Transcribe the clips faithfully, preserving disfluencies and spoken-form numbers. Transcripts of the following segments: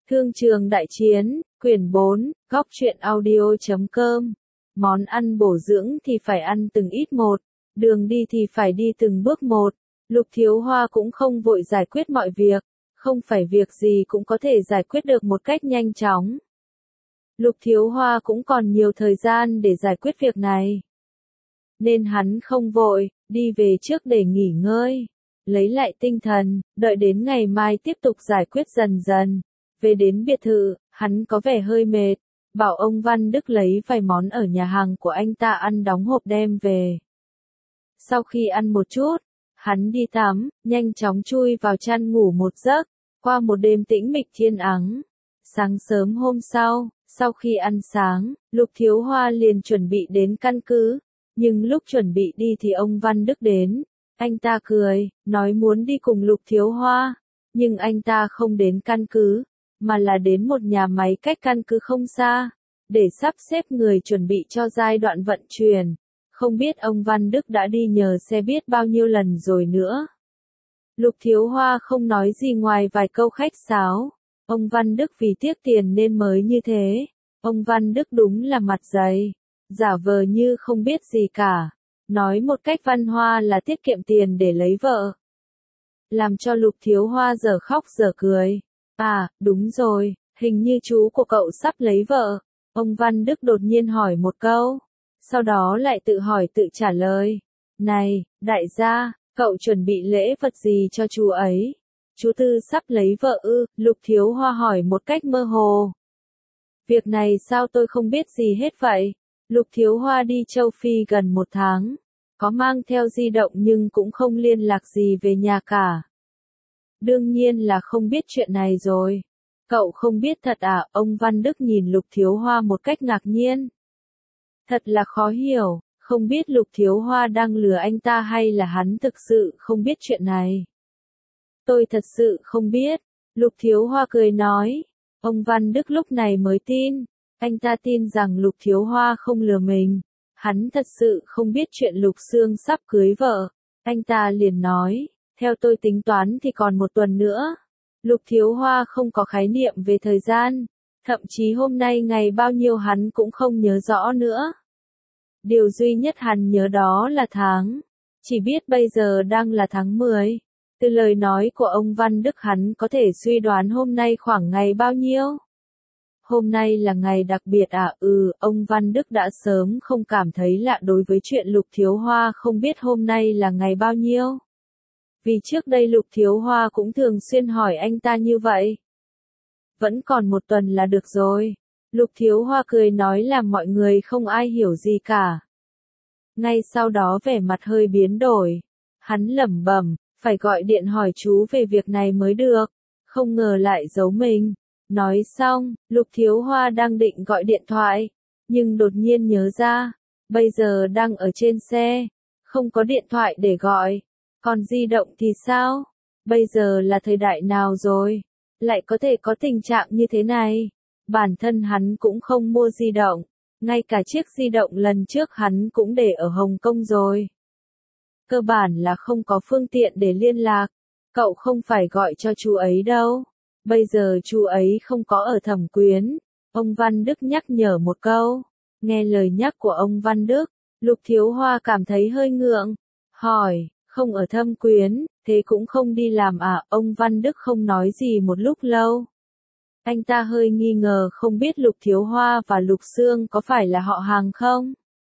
Thương trường đại chiến, quyển bốn, góc truyện audio.com. Món ăn bổ dưỡng thì phải ăn từng ít một, đường đi thì phải đi từng bước một. Lục Thiếu Hoa cũng không vội giải quyết mọi việc, không phải việc gì cũng có thể giải quyết được một cách nhanh chóng. Lục Thiếu Hoa cũng còn nhiều thời gian để giải quyết việc này. Nên hắn không vội, đi về trước để nghỉ ngơi, lấy lại tinh thần, đợi đến ngày mai tiếp tục giải quyết dần dần. Về đến biệt thự, hắn có vẻ hơi mệt, bảo ông Văn Đức lấy vài món ở nhà hàng của anh ta ăn đóng hộp đem về. Sau khi ăn một chút, hắn đi tắm, nhanh chóng chui vào chăn ngủ một giấc, qua một đêm tĩnh mịch thiên ắng. Sáng sớm hôm sau, sau khi ăn sáng, Lục Thiếu Hoa liền chuẩn bị đến căn cứ, nhưng lúc chuẩn bị đi thì ông Văn Đức đến. Anh ta cười, nói muốn đi cùng Lục Thiếu Hoa, nhưng anh ta không đến căn cứ, mà là đến một nhà máy cách căn cứ không xa, để sắp xếp người chuẩn bị cho giai đoạn vận chuyển. Không biết ông Văn Đức đã đi nhờ xe biết bao nhiêu lần rồi nữa. Lục Thiếu Hoa không nói gì ngoài vài câu khách sáo. Ông Văn Đức vì tiếc tiền nên mới như thế. Ông Văn Đức đúng là mặt dày, giả vờ như không biết gì cả. Nói một cách văn hoa là tiết kiệm tiền để lấy vợ. Làm cho Lục Thiếu Hoa giờ khóc giờ cười. À, đúng rồi, hình như chú của cậu sắp lấy vợ. Ông Văn Đức đột nhiên hỏi một câu, sau đó lại tự hỏi tự trả lời. Này, đại gia, cậu chuẩn bị lễ vật gì cho chú ấy? Chú Tư sắp lấy vợ ư? Lục Thiếu Hoa hỏi một cách mơ hồ. Việc này sao tôi không biết gì hết vậy? Lục Thiếu Hoa đi châu Phi gần một tháng, có mang theo di động nhưng cũng không liên lạc gì về nhà cả. Đương nhiên là không biết chuyện này rồi. Cậu không biết thật à? Ông Văn Đức nhìn Lục Thiếu Hoa một cách ngạc nhiên. Thật là khó hiểu, không biết Lục Thiếu Hoa đang lừa anh ta hay là hắn thực sự không biết chuyện này. Tôi thật sự không biết. Lục Thiếu Hoa cười nói. Ông Văn Đức lúc này mới tin. Anh ta tin rằng Lục Thiếu Hoa không lừa mình. Hắn thật sự không biết chuyện Lục Sương sắp cưới vợ. Anh ta liền nói, theo tôi tính toán thì còn một tuần nữa. Lục Thiếu Hoa không có khái niệm về thời gian. Thậm chí hôm nay ngày bao nhiêu hắn cũng không nhớ rõ nữa. Điều duy nhất hắn nhớ đó là tháng. Chỉ biết bây giờ đang là tháng mười. Từ lời nói của ông Văn Đức hắn có thể suy đoán hôm nay khoảng ngày bao nhiêu. Hôm nay là ngày đặc biệt à? Ừ, ông Văn Đức đã sớm không cảm thấy lạ đối với chuyện Lục Thiếu Hoa không biết hôm nay là ngày bao nhiêu. Vì trước đây Lục Thiếu Hoa cũng thường xuyên hỏi anh ta như vậy. Vẫn còn một tuần là được rồi. Lục Thiếu Hoa cười nói làm mọi người không ai hiểu gì cả. Ngay sau đó vẻ mặt hơi biến đổi. Hắn lẩm bẩm, phải gọi điện hỏi chú về việc này mới được. Không ngờ lại giấu mình. Nói xong, Lục Thiếu Hoa đang định gọi điện thoại, nhưng đột nhiên nhớ ra, bây giờ đang ở trên xe, không có điện thoại để gọi. Còn di động thì sao? Bây giờ là thời đại nào rồi? Lại có thể có tình trạng như thế này? Bản thân hắn cũng không mua di động, ngay cả chiếc di động lần trước hắn cũng để ở Hồng Kông rồi. Cơ bản là không có phương tiện để liên lạc. Cậu không phải gọi cho chú ấy đâu. Bây giờ chú ấy không có ở Thẩm Quyến. Ông Văn Đức nhắc nhở một câu. Nghe lời nhắc của ông Văn Đức, Lục Thiếu Hoa cảm thấy hơi ngượng. Hỏi, không ở Thâm Quyến, thế cũng không đi làm à? Ông Văn Đức không nói gì một lúc lâu. Anh ta hơi nghi ngờ không biết Lục Thiếu Hoa và Lục Sương có phải là họ hàng không?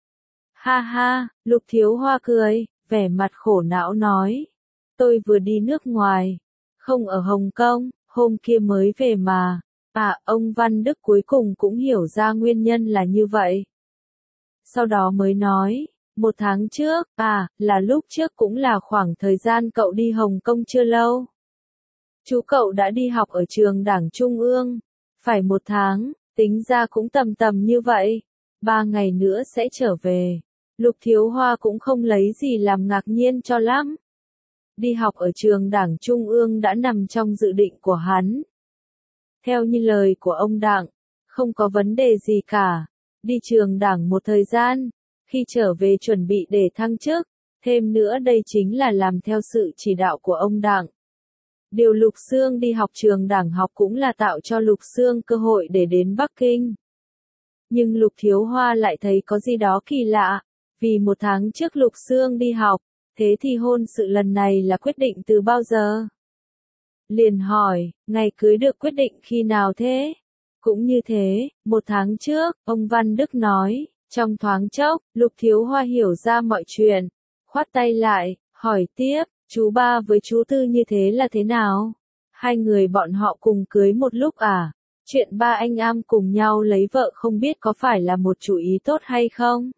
Ha ha, Lục Thiếu Hoa cười, vẻ mặt khổ não nói. Tôi vừa đi nước ngoài, không ở Hồng Kông, hôm kia mới về mà. À, ông Văn Đức cuối cùng cũng hiểu ra nguyên nhân là như vậy. Sau đó mới nói, một tháng trước, à, là lúc trước cũng là khoảng thời gian cậu đi Hồng Kông chưa lâu. Chú cậu đã đi học ở trường Đảng Trung ương, phải một tháng, tính ra cũng tầm tầm như vậy. Ba ngày nữa sẽ trở về. Lục Thiếu Hoa cũng không lấy gì làm ngạc nhiên cho lắm. Đi học ở trường Đảng Trung ương đã nằm trong dự định của hắn. Theo như lời của ông Đặng, không có vấn đề gì cả. Đi trường Đảng một thời gian, khi trở về chuẩn bị để thăng chức. Thêm nữa đây chính là làm theo sự chỉ đạo của ông Đặng. Điều Lục Xương đi học trường đảng học cũng là tạo cho Lục Xương cơ hội để đến Bắc Kinh. Nhưng Lục Thiếu Hoa lại thấy có gì đó kỳ lạ, vì một tháng trước Lục Xương đi học, thế thì hôn sự lần này là quyết định từ bao giờ? Liền hỏi, ngày cưới được quyết định khi nào thế? Cũng như thế, một tháng trước, ông Văn Đức nói, trong thoáng chốc, Lục Thiếu Hoa hiểu ra mọi chuyện, khoát tay lại, hỏi tiếp, chú ba với chú Tư như thế là thế nào? Hai người bọn họ cùng cưới một lúc à? Chuyện ba anh em cùng nhau lấy vợ không biết có phải là một chủ ý tốt hay không?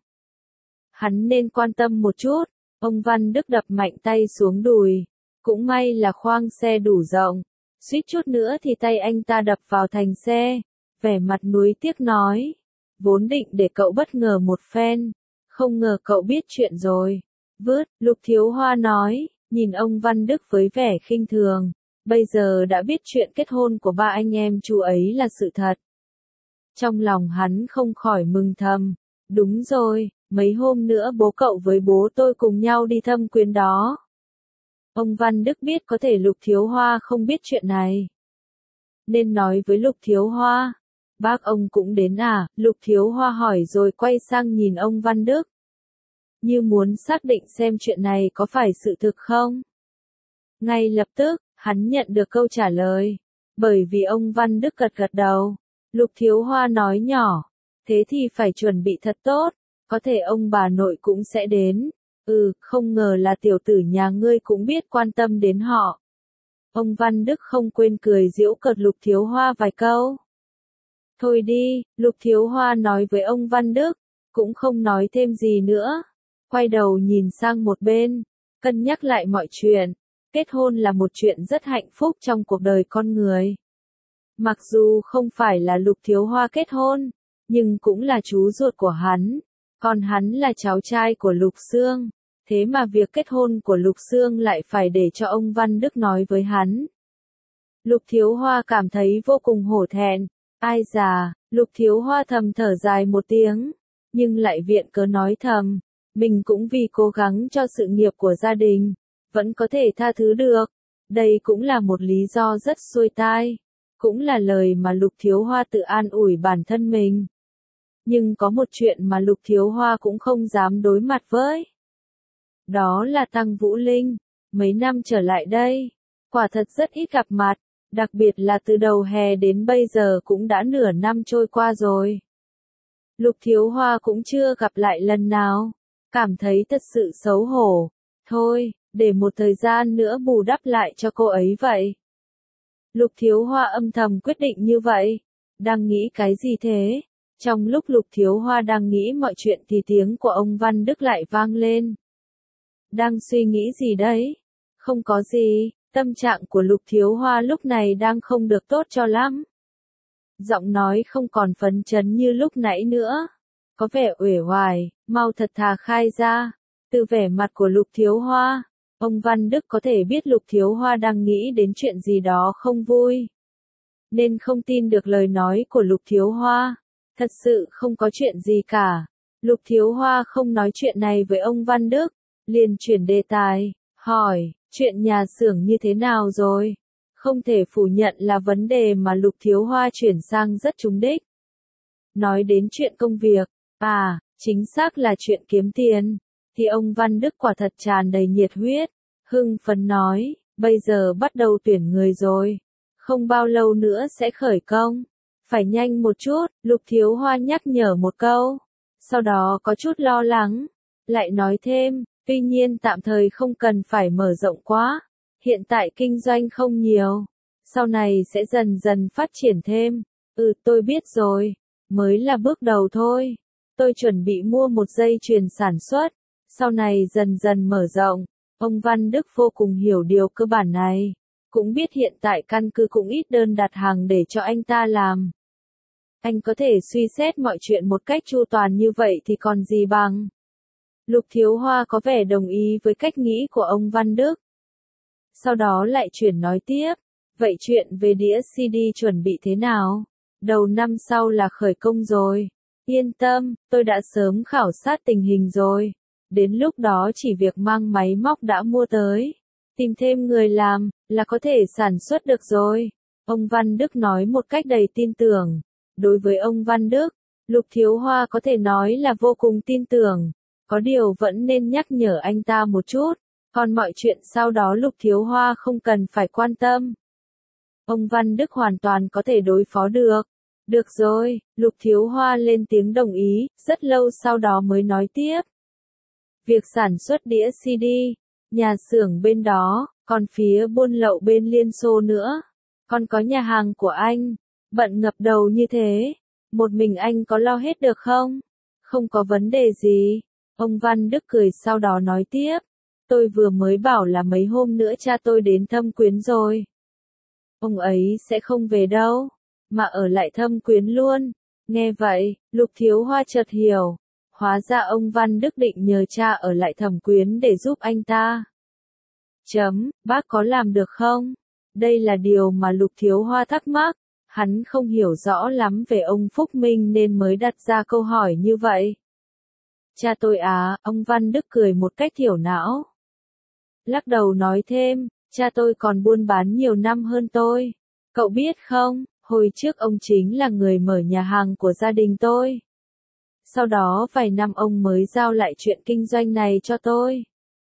Hắn nên quan tâm một chút, ông Văn Đức đập mạnh tay xuống đùi. Cũng may là khoang xe đủ rộng, suýt chút nữa thì tay anh ta đập vào thành xe, vẻ mặt nuối tiếc nói. Vốn định để cậu bất ngờ một phen, không ngờ cậu biết chuyện rồi. Vứt, Lục Thiếu Hoa nói, nhìn ông Văn Đức với vẻ khinh thường, bây giờ đã biết chuyện kết hôn của ba anh em chú ấy là sự thật. Trong lòng hắn không khỏi mừng thầm, đúng rồi, mấy hôm nữa bố cậu với bố tôi cùng nhau đi thăm quyến đó. Ông Văn Đức biết có thể Lục Thiếu Hoa không biết chuyện này, nên nói với Lục Thiếu Hoa. Bác ông cũng đến à? Lục Thiếu Hoa hỏi rồi quay sang nhìn ông Văn Đức. Như muốn xác định xem chuyện này có phải sự thực không? Ngay lập tức, hắn nhận được câu trả lời. Bởi vì ông Văn Đức gật gật đầu. Lục Thiếu Hoa nói nhỏ. Thế thì phải chuẩn bị thật tốt. Có thể ông bà nội cũng sẽ đến. Ừ, không ngờ là tiểu tử nhà ngươi cũng biết quan tâm đến họ. Ông Văn Đức không quên cười giễu cợt Lục Thiếu Hoa vài câu. Thôi đi, Lục Thiếu Hoa nói với ông Văn Đức, cũng không nói thêm gì nữa. Quay đầu nhìn sang một bên, cân nhắc lại mọi chuyện. Kết hôn là một chuyện rất hạnh phúc trong cuộc đời con người. Mặc dù không phải là Lục Thiếu Hoa kết hôn, nhưng cũng là chú ruột của hắn. Còn hắn là cháu trai của Lục Xương. Thế mà việc kết hôn của Lục Xương lại phải để cho ông Văn Đức nói với hắn. Lục Thiếu Hoa cảm thấy vô cùng hổ thẹn. Ai già, Lục Thiếu Hoa thầm thở dài một tiếng, nhưng lại viện cớ nói thầm, mình cũng vì cố gắng cho sự nghiệp của gia đình, vẫn có thể tha thứ được. Đây cũng là một lý do rất xuôi tai, cũng là lời mà Lục Thiếu Hoa tự an ủi bản thân mình. Nhưng có một chuyện mà Lục Thiếu Hoa cũng không dám đối mặt với. Đó là Tăng Vũ Linh, mấy năm trở lại đây, quả thật rất ít gặp mặt. Đặc biệt là từ đầu hè đến bây giờ cũng đã nửa năm trôi qua rồi. Lục Thiếu Hoa cũng chưa gặp lại lần nào. Cảm thấy thật sự xấu hổ. Thôi, để một thời gian nữa bù đắp lại cho cô ấy vậy. Lục Thiếu Hoa âm thầm quyết định như vậy. Đang nghĩ cái gì thế? Trong lúc Lục Thiếu Hoa đang nghĩ mọi chuyện thì tiếng của ông Văn Đức lại vang lên. Đang suy nghĩ gì đấy? Không có gì. Tâm trạng của Lục Thiếu Hoa lúc này đang không được tốt cho lắm. Giọng nói không còn phấn chấn như lúc nãy nữa. Có vẻ uể oải, mau thật thà khai ra. Từ vẻ mặt của Lục Thiếu Hoa, ông Văn Đức có thể biết Lục Thiếu Hoa đang nghĩ đến chuyện gì đó không vui. Nên không tin được lời nói của Lục Thiếu Hoa. Thật sự không có chuyện gì cả. Lục Thiếu Hoa không nói chuyện này với ông Văn Đức, liền chuyển đề tài, hỏi. Chuyện nhà xưởng như thế nào rồi? Không thể phủ nhận là vấn đề mà Lục Thiếu Hoa chuyển sang rất trúng đích. Nói đến chuyện công việc, à, chính xác là chuyện kiếm tiền, thì ông Văn Đức quả thật tràn đầy nhiệt huyết, hưng phấn nói, bây giờ bắt đầu tuyển người rồi, không bao lâu nữa sẽ khởi công, phải nhanh một chút, Lục Thiếu Hoa nhắc nhở một câu, sau đó có chút lo lắng, lại nói thêm. Tuy nhiên tạm thời không cần phải mở rộng quá, hiện tại kinh doanh không nhiều, sau này sẽ dần dần phát triển thêm. Ừ, tôi biết rồi, mới là bước đầu thôi. Tôi chuẩn bị mua một dây chuyền sản xuất, sau này dần dần mở rộng. Ông Văn Đức vô cùng hiểu điều cơ bản này, cũng biết hiện tại căn cứ cũng ít đơn đặt hàng để cho anh ta làm. Anh có thể suy xét mọi chuyện một cách chu toàn như vậy thì còn gì bằng. Lục Thiếu Hoa có vẻ đồng ý với cách nghĩ của ông Văn Đức. Sau đó lại chuyển nói tiếp, vậy chuyện về đĩa xê đê chuẩn bị thế nào? Đầu năm sau là khởi công rồi. Yên tâm, tôi đã sớm khảo sát tình hình rồi. Đến lúc đó chỉ việc mang máy móc đã mua tới. tìm thêm người làm, là có thể sản xuất được rồi. Ông Văn Đức nói một cách đầy tin tưởng. Đối với ông Văn Đức, Lục Thiếu Hoa có thể nói là vô cùng tin tưởng. Có điều vẫn nên nhắc nhở anh ta một chút. Còn mọi chuyện sau đó Lục Thiếu Hoa không cần phải quan tâm. Ông Văn Đức hoàn toàn có thể đối phó được. Được rồi, Lục Thiếu Hoa lên tiếng đồng ý, rất lâu sau đó mới nói tiếp. Việc sản xuất đĩa xê đê, nhà xưởng bên đó, còn phía buôn lậu bên Liên Xô nữa. Còn có nhà hàng của anh, bận ngập đầu như thế, một mình anh có lo hết được không? Không có vấn đề gì. Ông Văn Đức cười sau đó nói tiếp. Tôi vừa mới bảo là mấy hôm nữa cha tôi đến Thâm Quyến rồi. Ông ấy sẽ không về đâu, mà ở lại Thâm Quyến luôn. Nghe vậy, Lục Thiếu Hoa chợt hiểu. Hóa ra ông Văn Đức định nhờ cha ở lại Thâm Quyến để giúp anh ta. Chấm, bác có làm được không? Đây là điều mà Lục Thiếu Hoa thắc mắc. Hắn không hiểu rõ lắm về ông Phúc Minh nên mới đặt ra câu hỏi như vậy. Cha tôi à, ông Văn Đức cười một cách thiểu não. Lắc đầu nói thêm, cha tôi còn buôn bán nhiều năm hơn tôi. Cậu biết không, hồi trước ông chính là người mở nhà hàng của gia đình tôi. Sau đó vài năm ông mới giao lại chuyện kinh doanh này cho tôi.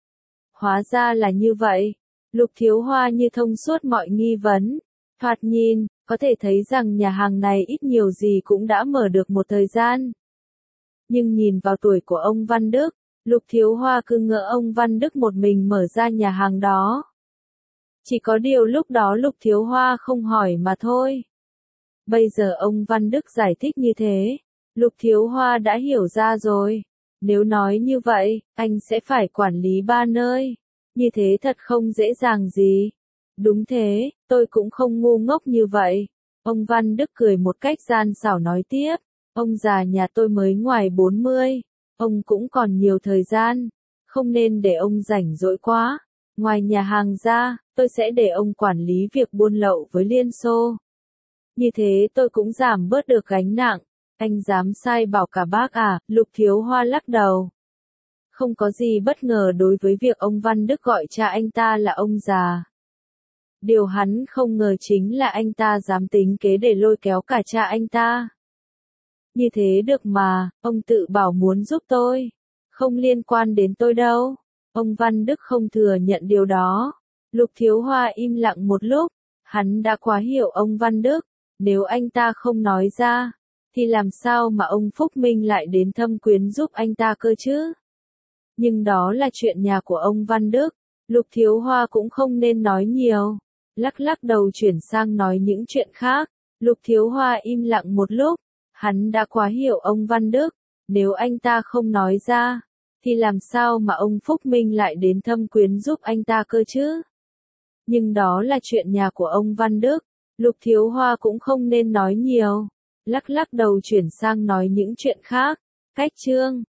Hóa ra là như vậy. Lục Thiếu Hoa như thông suốt mọi nghi vấn. Thoạt nhìn, có thể thấy rằng nhà hàng này ít nhiều gì cũng đã mở được một thời gian. Nhưng nhìn vào tuổi của ông Văn Đức, Lục Thiếu Hoa cứ ngỡ ông Văn Đức một mình mở ra nhà hàng đó. Chỉ có điều lúc đó Lục Thiếu Hoa không hỏi mà thôi. Bây giờ ông Văn Đức giải thích như thế, Lục Thiếu Hoa đã hiểu ra rồi. Nếu nói như vậy, anh sẽ phải quản lý ba nơi. Như thế thật không dễ dàng gì. Đúng thế, tôi cũng không ngu ngốc như vậy. Ông Văn Đức cười một cách gian xảo nói tiếp. Ông già nhà tôi mới ngoài bốn mươi. Ông cũng còn nhiều thời gian. Không nên để ông rảnh rỗi quá. Ngoài nhà hàng ra, tôi sẽ để ông quản lý việc buôn lậu với Liên Xô. Như thế tôi cũng giảm bớt được gánh nặng. Anh dám sai bảo cả bác à, Lục Thiếu Hoa lắc đầu. Không có gì bất ngờ đối với việc ông Văn Đức gọi cha anh ta là ông già. Điều hắn không ngờ chính là anh ta dám tính kế để lôi kéo cả cha anh ta. Như thế được mà, ông tự bảo muốn giúp tôi. Không liên quan đến tôi đâu. Ông Văn Đức không thừa nhận điều đó. Lục Thiếu Hoa im lặng một lúc. Hắn đã quá hiểu ông Văn Đức. Nếu anh ta không nói ra, thì làm sao mà ông Phúc Minh lại đến Thâm Quyến giúp anh ta cơ chứ? Nhưng đó là chuyện nhà của ông Văn Đức. Lục Thiếu Hoa cũng không nên nói nhiều. Lắc lắc đầu chuyển sang nói những chuyện khác. Lục Thiếu Hoa im lặng một lúc. Hắn đã quá hiểu ông Văn Đức. Nếu anh ta không nói ra, thì làm sao mà ông Phúc Minh lại đến Thâm Quyến giúp anh ta cơ chứ? Nhưng đó là chuyện nhà của ông Văn Đức. Lục Thiếu Hoa cũng không nên nói nhiều. Lắc lắc đầu chuyển sang nói những chuyện khác. Cách chương